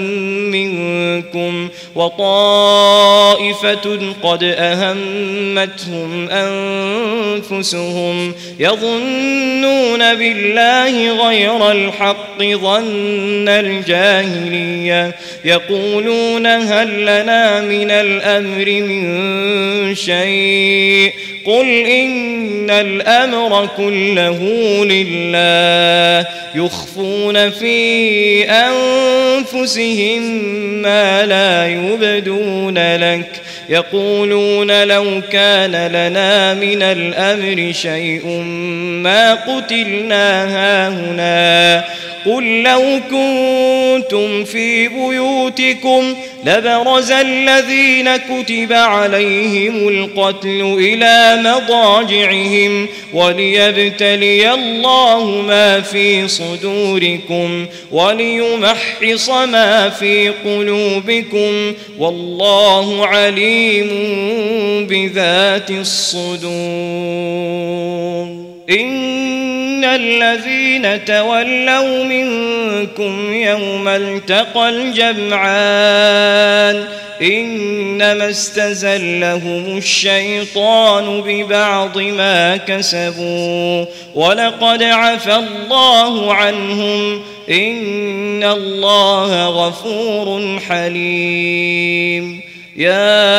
B: منكم وطائفة قد أهمتهم أنفسهم يظنون بالله غير الحق ظن الجاهلية يقولون هل لنا من الأمر من شيء قل إن الأمر كله لله يخفون في أنفسهم ما لا يبدون لك يقولون لو كان لنا من الأمر شيء ما قتلنا هاهنا قل لو كنتم في بيوتكم لبرز الذين كتب عليهم القتل إلى مضاجعهم وليبتلي الله ما في صدوركم وليمحص ما في قلوبكم والله عليم بذات الصدور إن الذين تولوا منكم يوم التقى الجمعان إنما استزلهم الشيطان ببعض ما كسبوا ولقد عفى الله عنهم إن الله غفور حليم يا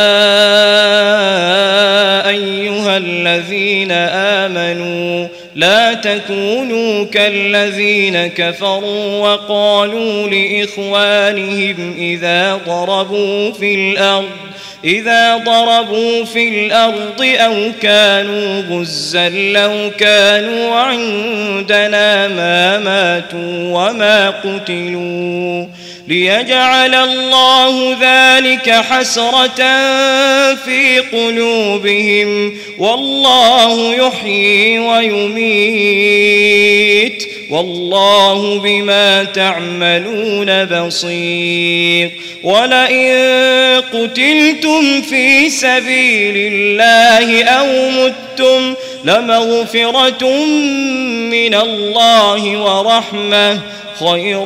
B: أيها الذين آمنوا لا تكونوا كالذين كفروا وقالوا لإخوانهم إذا ضربوا في الأرض إذا ضربوا في الأرض أو كانوا غزا لو كانوا عندنا ما ماتوا وما قتلوا ليجعل الله ذلك حسرة في قلوبهم والله يحيي ويميت والله بما تعملون بصير ولئن قتلتم في سبيل الله أو متم لمغفرة من الله ورحمة خير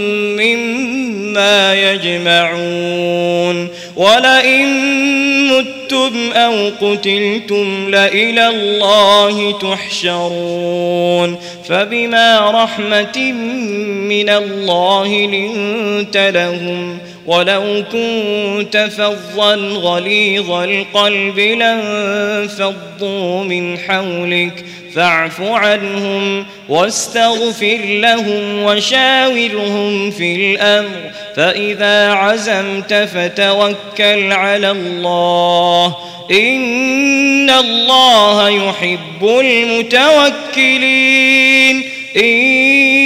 B: مما يجمعون ولئن متم أو قتلتم لإلى الله تحشرون فبما رحمة من الله لنت لهم ولو كنت فظا غليظ القلب لانفضوا من حولك فاعف عنهم واستغفر لهم وشاورهم في الأمر فإذا عزمت فتوكل على الله إن الله يحب المتوكلين إن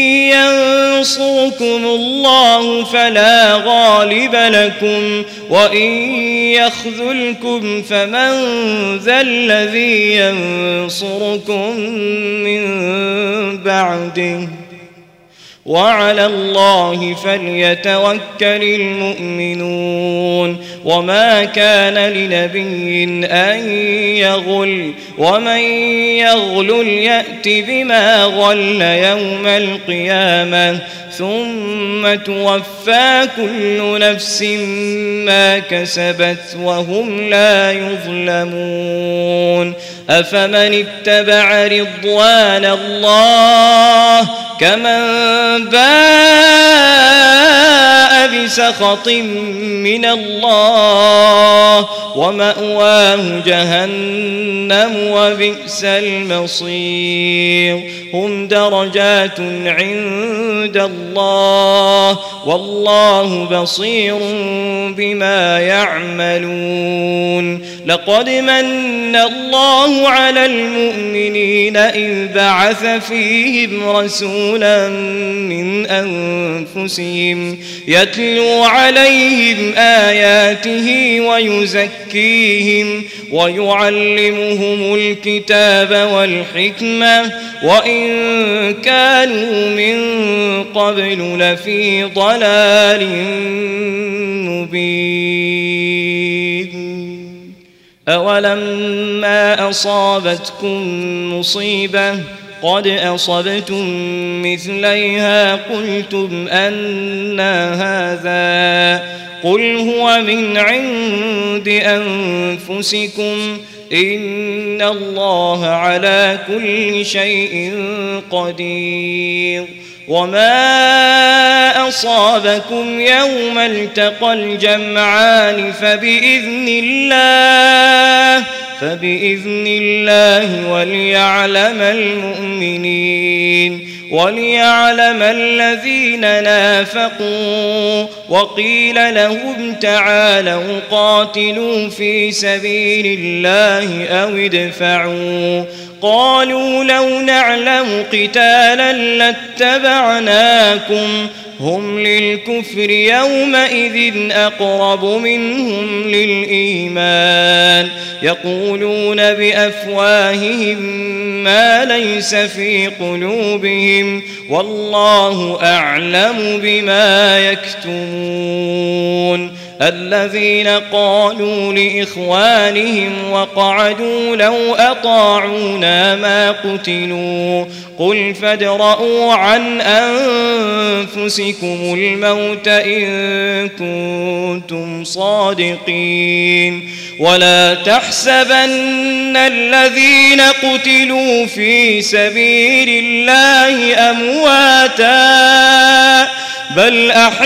B: ينصركم الله فلا غالب لكم وإن يخذلكم فمن ذا الذي ينصركم من بعده وعلى الله فليتوكل المؤمنون وما كان لنبي أن يغل ومن يغل يأت بما غل يوم القيامة ثم توفى كل نفس ما كسبت وهم لا يظلمون أفمن اتبع رضوان الله كمن باء بسخط من الله ومأواه جهنم وبئس المصير هم درجات عند الله والله بصير بما يعملون لقد من الله على المؤمنين إذ بعث فيهم رسولا من أنفسهم يتلو عليهم آياته ويزكيهم ويعلمهم الكتاب والحكمة وإن كانوا من قبل لفي ضلال مبين. أولما أصابتكم مصيبة قد أصبتم مثليها قلتم أنى هذا قل هو من عند أنفسكم إن الله على كل شيء قدير. وما أصابكم يوم التقى الجمعان فبإذن الله فبإذن الله وليعلم المؤمنين وليعلم الذين نافقوا. وقيل لهم تعالوا قاتلوا في سبيل الله أو ادفعوا قالوا لو نعلم قتالا لاتبعناكم هم للكفر يومئذ أقرب منهم للإيمان يقولون بأفواههم ما ليس في قلوبهم والله أعلم بما يكتمون. الذين قالوا لإخوانهم وقعدوا لو أطاعونا ما قتلوا قل فادرءوا عن أنفسكم الموت إن كنتم صادقين. ولا تحسبن الذين قتلوا في سبيل الله أمواتا بل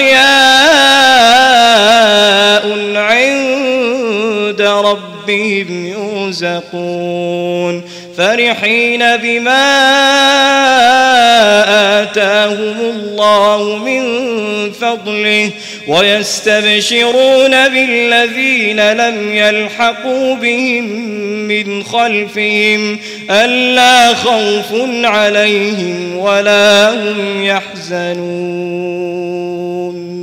B: أحياء عند ربهم يرزقون فرحين بما آتاهم الله من فضله ويستبشرون بالذين لم يلحقوا بهم من خلفهم ألا خوف عليهم ولا هم يحزنون.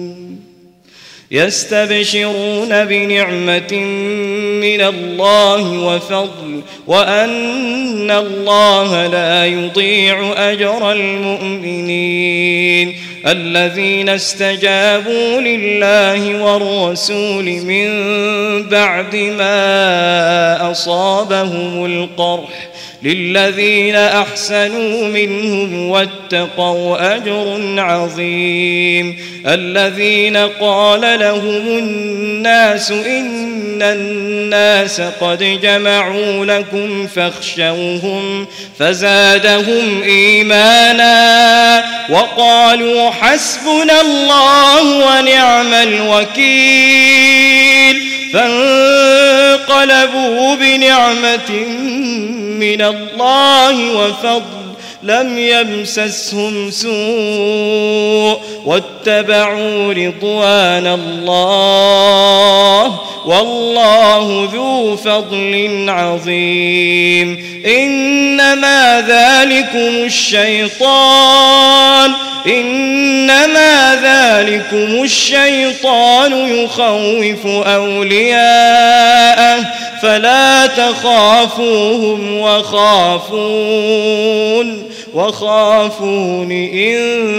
B: يستبشرون بنعمة من الله وفضل وأن الله لا يضيع أجر المؤمنين. الذين استجابوا لله والرسول من بعد ما أصابهم القرح للذين أحسنوا منهم واتقوا أجر عظيم. الذين قال لهم الناس إن الناس قد جمعوا لكم فاخشوهم فزادهم إيمانا وقالوا حسبنا الله ونعم الوكيل فانقلبوا بنعمة من الله وفضل لم يمسسهم سوء واتبعوا رضوان الله والله ذو فضل عظيم. إنما ذلكم الشيطان إنما ذلكم الشيطان يخوف أولياءه فلا تخافوهم وخافون وخافون إن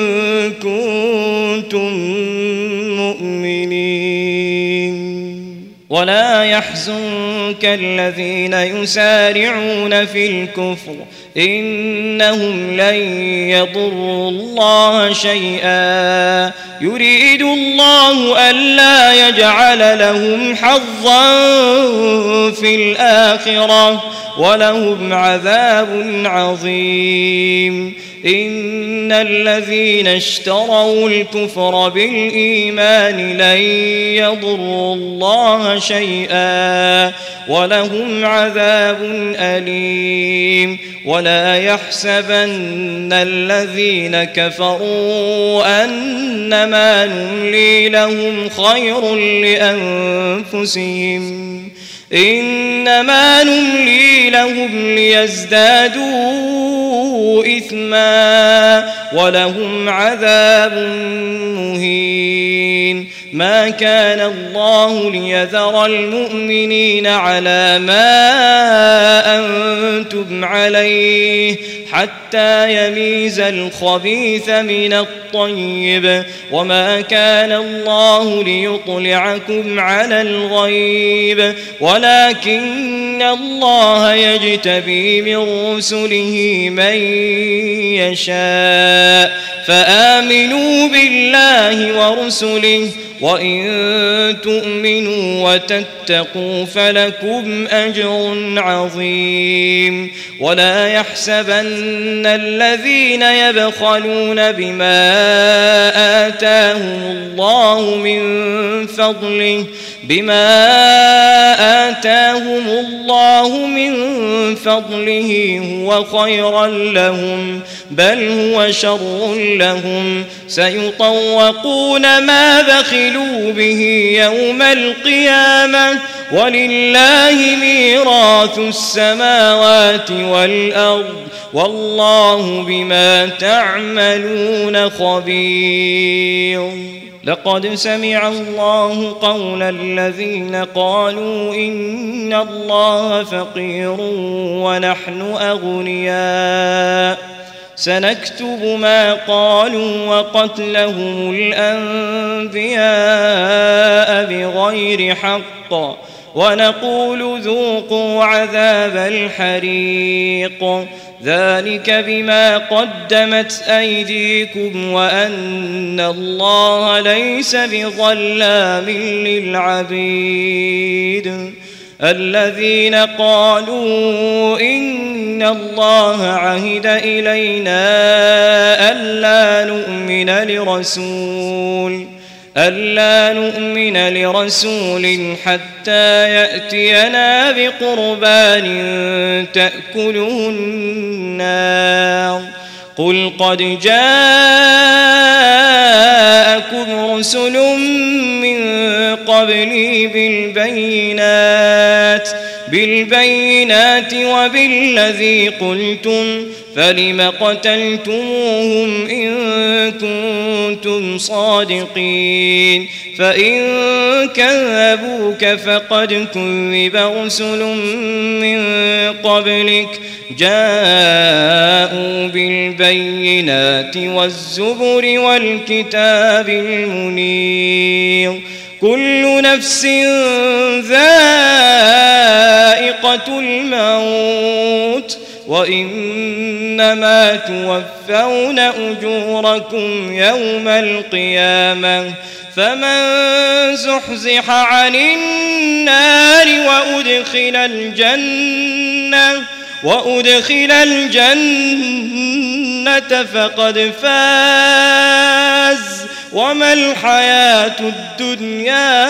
B: كنتم مؤمنين. ولا يحزنك الذين يسارعون في الكفر إنهم لن يضروا الله شيئا يريد الله ألا يجعل لهم حظا في الآخرة ولهم عذاب عظيم. إن الذين اشتروا الكفر بالإيمان لن يضروا الله شيئا ولهم عذاب أليم. ولا يحسبن الذين كفروا أنما نملي لهم خير لأنفسهم إنما نملي لهم ليزدادوا إثما ولهم عذاب مهين ما كان الله ليذر المؤمنين على ما أنتم عليه حتى يميز الخبيث من الطيب وما كان الله ليطلعكم على الغيب ولكن الله يجتبي من رسله من يشاء فآمنوا بالله ورسله وإن تؤمنوا وتتقوا فلكم أجر عظيم ولا يحسبن الذين يبخلون بما آتاهم الله من فضله بما آتاهم الله من فضله هو خيرا لهم بل هو شر لهم سيطوقون ما بخلوا به يوم القيامة ولله ميراث السماوات والأرض والله بما تعملون خبير لقد سمع الله قول الذين قالوا إن الله فقير ونحن أغنياء سنكتب ما قالوا وقتلهم الأنبياء بغير حق ونقول ذوقوا عذاب الحريق ذلك بما قدمت أيديكم وأن الله ليس بظلام للعبيد الذين قالوا إن الله عهد إلينا ألا نؤمن لرسول ألا نؤمن لرسول حتى يأتينا بقربان تأكله النار قل قد جاءكم رسل من قبلي بالبينات بالبينات وبالذي قلتم فلم قتلتموهم إن كنتم صادقين فإن كذبوك فقد كذب رسل من قبلك جاءوا بالبينات والزبر والكتاب المنير كل نفس ذائقة الموت وإنما توفون أجوركم يوم القيامة فمن زحزح عن النار وأدخل الجنة وأدخل الجنة فقد فاز وما الحياة الدنيا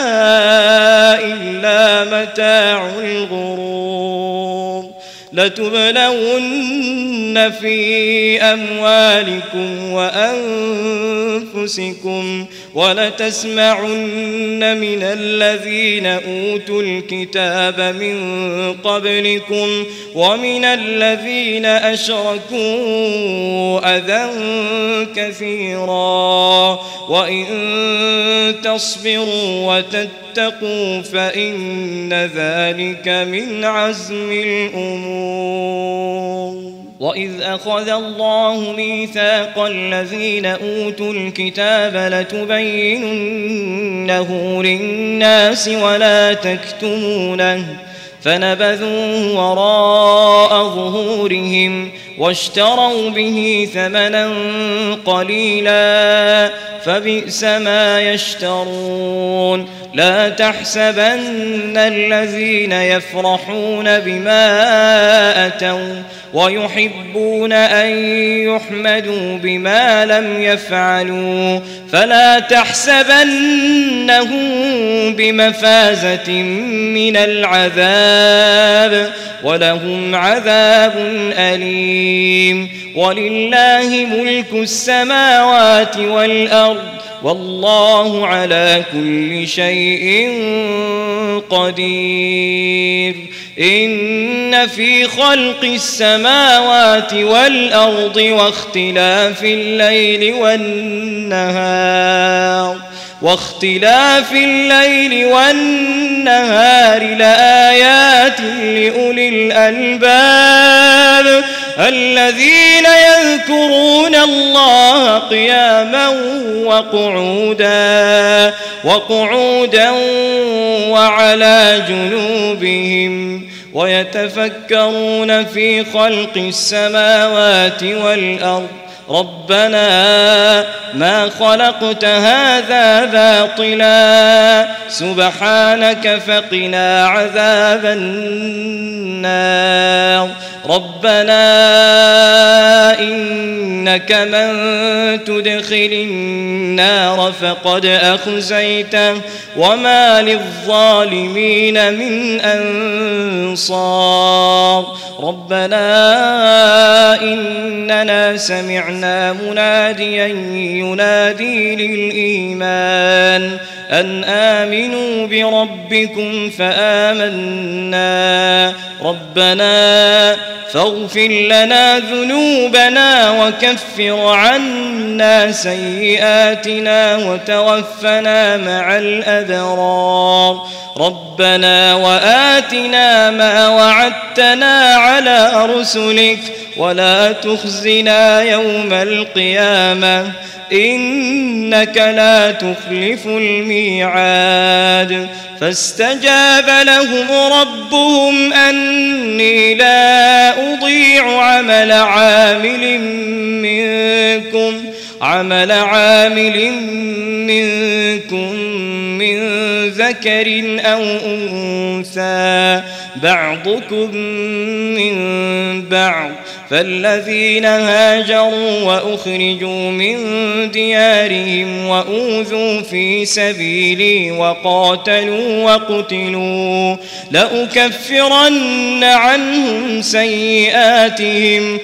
B: إلا متاع الغرور لتبلون في أموالكم وأنفسكم ولتسمعن من الذين أوتوا الكتاب من قبلكم ومن الذين أشركوا أذى كثيرا وإن تصبروا وتتقوا فإن ذلك من عزم الأمور وإذ أخذ الله ميثاق الذين أوتوا الكتاب لتبيننه للناس ولا تكتمونه فنبذوه وراء ظهورهم واشتروا به ثمنا قليلا فبئس ما يشترون لا تحسبن الذين يفرحون بما أتوا ويحبون أن يحمدوا بما لم يفعلوا فلا تحسبنهم بمفازة من العذاب ولهم عذاب أليم ولله ملك السماوات والأرض والله على كل شيء قدير إن في خلق السماوات والأرض واختلاف الليل والنهار واختلاف الليل والنهار لآيات لأولي الألباب الذين يذكرون الله قياما وقعودا وقعودا وعلى جنوبهم ويتفكرون في خلق السماوات والأرض ربنا ما خلقت هذا باطلا سبحانك فقنا عذاب النار ربنا إنك من تدخل النار فقد أخزيته وما للظالمين من أنصار ربنا إننا سمعنا مناديا ينادي للإيمان أن آمنوا بربكم فآمنا ربنا فاغفر لنا ذنوبنا وكفر عنا سيئاتنا وتوفنا مع الأبرار ربنا وآتنا ما وعدتنا على رسلك ولا تخزنا يوم القيامة إنك لا تخلف الميعاد فاستجاب لهم ربهم أني لا أضيع عمل عامل منكم عمل عامل منكم من ذكر أو أنثى بعضكم من بعض فالذين هاجروا وأخرجوا من ديارهم وأوذوا في سبيلي وقاتلوا وقتلوا لأكفرن عنهم سيئاتهم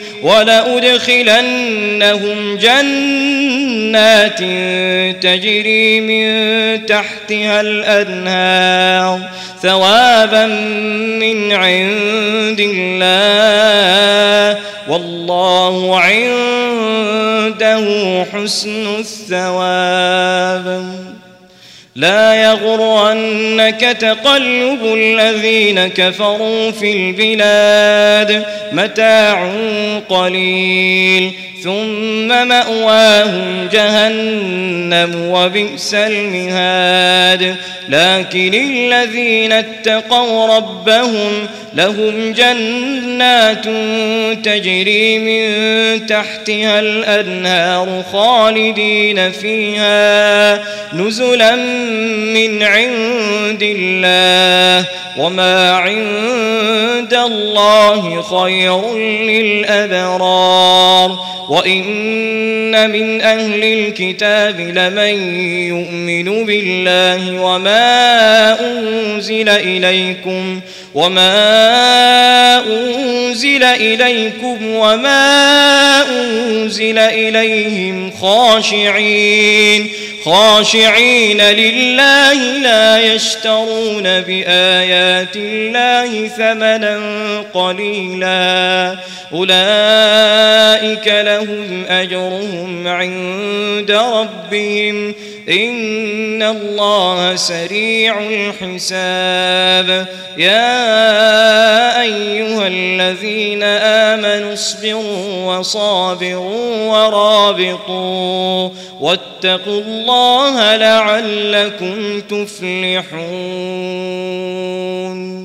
B: ولأدخلنهم جنات تجري من تحتها الأنهار ثوابا من عند الله والله عنده حسن الثواب لا يغرنك تقلب الذين كفروا في البلاد متاع قليل ثم مأواهم جهنم وبئس المهاد لكن الذين اتقوا ربهم لهم جنات تجري من تحتها الأنهار خالدين فيها نزلا من عند الله وما عند الله خير للأبرار وإن من أهل الكتاب لمن يؤمن بالله وما أنزل إليكم وما أنزل إليكم وما أنزل إليهم خاشعين خاشعين لله لا يشترون بآيات الله ثمنا قليلا أولئك لهم أجرهم عند ربهم إن الله سريع الحساب يا أيها الذين آمنوا اصبروا وصابروا ورابطوا واتقوا الله لعلكم تفلحون.